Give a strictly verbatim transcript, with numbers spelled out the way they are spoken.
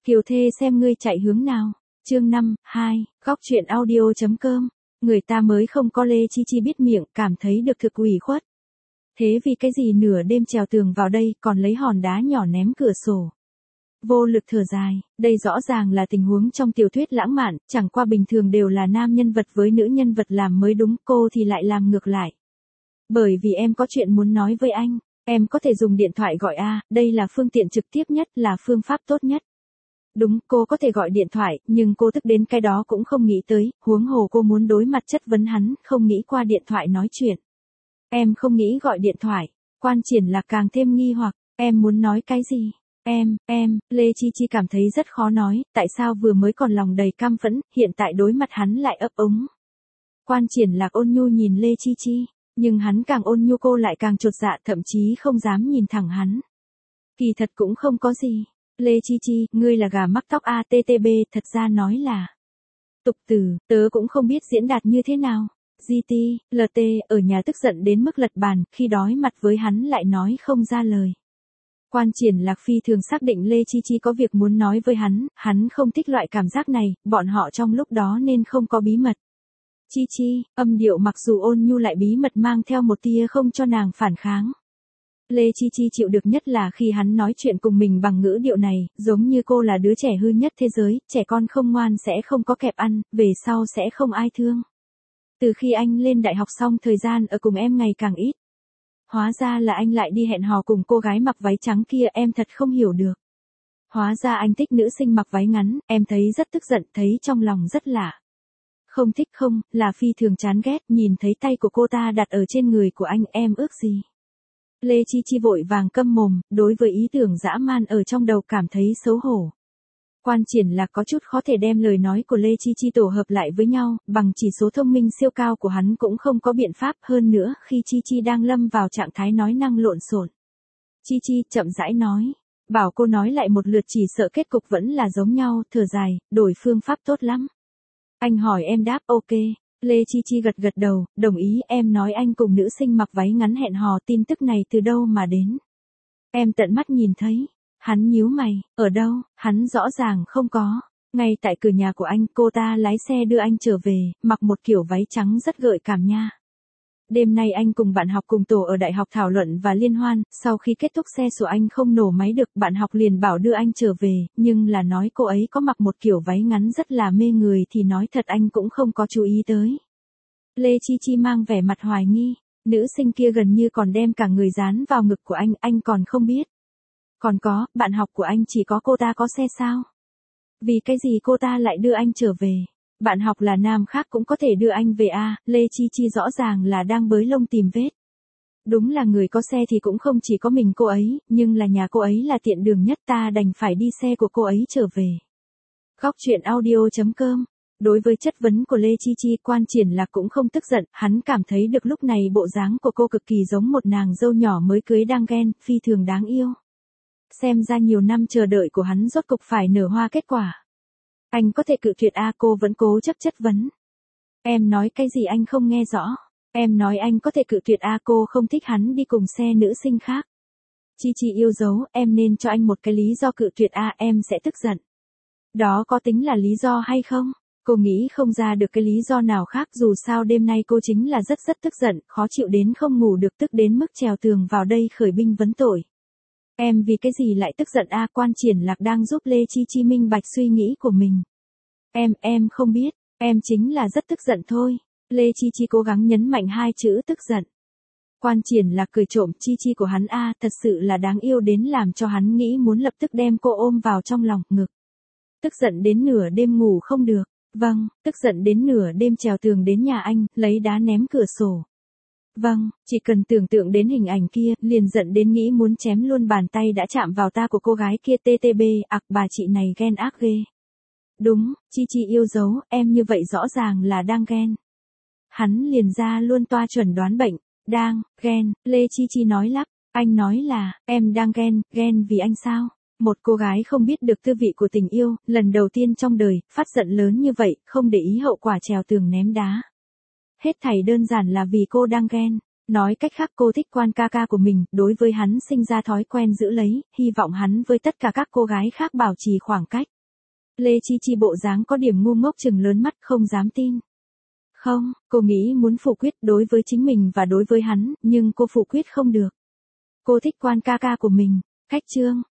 Kiều thê xem ngươi chạy hướng nào. Chương năm, hai, góc truyện audio.com. Người ta mới không có Lê Chi Chi biết miệng, cảm thấy được thực ủy khuất. Thế vì cái gì nửa đêm trèo tường vào đây, còn lấy hòn đá nhỏ ném cửa sổ. Vô lực thở dài, đây rõ ràng là tình huống trong tiểu thuyết lãng mạn, chẳng qua bình thường đều là nam nhân vật với nữ nhân vật làm mới đúng, cô thì lại làm ngược lại. Bởi vì em có chuyện muốn nói với anh, em có thể dùng điện thoại gọi a, đây là phương tiện trực tiếp nhất, là phương pháp tốt nhất. Đúng, cô có thể gọi điện thoại, nhưng cô tức đến cái đó cũng không nghĩ tới, huống hồ cô muốn đối mặt chất vấn hắn, không nghĩ qua điện thoại nói chuyện. Em không nghĩ gọi điện thoại, Quan Triển Lạc càng thêm nghi hoặc, em muốn nói cái gì? Em, em, Lê Chi Chi cảm thấy rất khó nói, tại sao vừa mới còn lòng đầy cam phẫn, hiện tại đối mặt hắn lại ấp úng. Quan Triển Lạc ôn nhu nhìn Lê Chi Chi, nhưng hắn càng ôn nhu cô lại càng chột dạ, thậm chí không dám nhìn thẳng hắn. Kỳ thật cũng không có gì. Lê Chi Chi, ngươi là gà mắc tóc a tê tê bê, thật ra nói là tục từ, tớ cũng không biết diễn đạt như thế nào. giê tê, lờ tê, ở nhà tức giận đến mức lật bàn, khi đói mặt với hắn lại nói không ra lời. Quan Triển Lạc phi thường xác định Lê Chi Chi có việc muốn nói với hắn, hắn không thích loại cảm giác này, bọn họ trong lúc đó nên không có bí mật. Chi Chi, âm điệu mặc dù ôn nhu lại bí mật mang theo một tia không cho nàng phản kháng. Lê Chi Chi chịu được nhất là khi hắn nói chuyện cùng mình bằng ngữ điệu này, giống như cô là đứa trẻ hư nhất thế giới, trẻ con không ngoan sẽ không có kẹp ăn, về sau sẽ không ai thương. Từ khi anh lên đại học xong thời gian ở cùng em ngày càng ít. Hóa ra là anh lại đi hẹn hò cùng cô gái mặc váy trắng kia, em thật không hiểu được. Hóa ra anh thích nữ sinh mặc váy ngắn, em thấy rất tức giận, thấy trong lòng rất lạ. Không thích không, là phi thường chán ghét, nhìn thấy tay của cô ta đặt ở trên người của anh, em ước gì. Lê Chi Chi vội vàng câm mồm, đối với ý tưởng dã man ở trong đầu cảm thấy xấu hổ. Quan Triển Lạc có chút khó thể đem lời nói của Lê Chi Chi tổ hợp lại với nhau, bằng chỉ số thông minh siêu cao của hắn cũng không có biện pháp, hơn nữa khi Chi Chi đang lâm vào trạng thái nói năng lộn xộn. Chi Chi chậm rãi nói, bảo cô nói lại một lượt chỉ sợ kết cục vẫn là giống nhau, thở dài, đổi phương pháp tốt lắm. Anh hỏi em đáp ok. Lê Chi Chi gật gật đầu, đồng ý. Em nói anh cùng nữ sinh mặc váy ngắn hẹn hò, tin tức này từ đâu mà đến? Em tận mắt nhìn thấy. Hắn nhíu mày, ở đâu? Hắn rõ ràng không có. Ngay tại cửa nhà của anh, cô ta lái xe đưa anh trở về, mặc một kiểu váy trắng rất gợi cảm nha. Đêm nay anh cùng bạn học cùng tổ ở đại học thảo luận và liên hoan, sau khi kết thúc xe của anh không nổ máy được, bạn học liền bảo đưa anh trở về, nhưng là nói cô ấy có mặc một kiểu váy ngắn rất là mê người thì nói thật anh cũng không có chú ý tới. Lê Chi Chi mang vẻ mặt hoài nghi, nữ sinh kia gần như còn đem cả người dán vào ngực của anh, anh còn không biết. Còn có, bạn học của anh chỉ có cô ta có xe sao? Vì cái gì cô ta lại đưa anh trở về? Bạn học là nam khác cũng có thể đưa anh về à, Lê Chi Chi rõ ràng là đang bới lông tìm vết. Đúng là người có xe thì cũng không chỉ có mình cô ấy, nhưng là nhà cô ấy là tiện đường nhất, ta đành phải đi xe của cô ấy trở về. Góc truyện audio.com. Đối với chất vấn của Lê Chi Chi, Quan Triển Lạc cũng không tức giận, hắn cảm thấy được lúc này bộ dáng của cô cực kỳ giống một nàng dâu nhỏ mới cưới đang ghen, phi thường đáng yêu. Xem ra nhiều năm chờ đợi của hắn rốt cục phải nở hoa kết quả. Anh có thể cự tuyệt a, cô vẫn cố chấp chất vấn. Em nói cái gì anh không nghe rõ. Em nói anh có thể cự tuyệt a, cô không thích hắn đi cùng xe nữ sinh khác. Chi Chi yêu dấu, em nên cho anh một cái lý do cự tuyệt a, em sẽ tức giận. Đó có tính là lý do hay không? Cô nghĩ không ra được cái lý do nào khác, dù sao đêm nay cô chính là rất rất tức giận, khó chịu đến không ngủ được, tức đến mức trèo tường vào đây khởi binh vấn tội. Em vì cái gì lại tức giận a? Quan Triển Lạc đang giúp Lê Chi Chi minh bạch suy nghĩ của mình. Em, em không biết, em chính là rất tức giận thôi. Lê Chi Chi cố gắng nhấn mạnh hai chữ tức giận. Quan Triển Lạc cười trộm, Chi Chi của hắn a, thật sự là đáng yêu đến làm cho hắn nghĩ muốn lập tức đem cô ôm vào trong lòng ngực. Tức giận đến nửa đêm ngủ không được. Vâng, tức giận đến nửa đêm trèo tường đến nhà anh, lấy đá ném cửa sổ. Vâng, chỉ cần tưởng tượng đến hình ảnh kia, liền giận đến nghĩ muốn chém luôn bàn tay đã chạm vào ta của cô gái kia tê tê bê, ặc bà chị này ghen ác ghê. Đúng, Chi Chi yêu dấu, em như vậy rõ ràng là đang ghen. Hắn liền ra luôn toa chuẩn đoán bệnh, đang, ghen, Lê Chi Chi nói lắp, anh nói là, em đang ghen, ghen vì anh sao? Một cô gái không biết được tư vị của tình yêu, lần đầu tiên trong đời, phát giận lớn như vậy, không để ý hậu quả trèo tường ném đá. Hết thảy đơn giản là vì cô đang ghen. Nói cách khác cô thích Quan ca ca của mình, đối với hắn sinh ra thói quen giữ lấy, hy vọng hắn với tất cả các cô gái khác bảo trì khoảng cách. Lê Chi Chi bộ dáng có điểm ngu ngốc chừng lớn mắt không dám tin. Không, cô nghĩ muốn phủ quyết đối với chính mình và đối với hắn, nhưng cô phủ quyết không được. Cô thích Quan ca ca của mình, Khách Trương.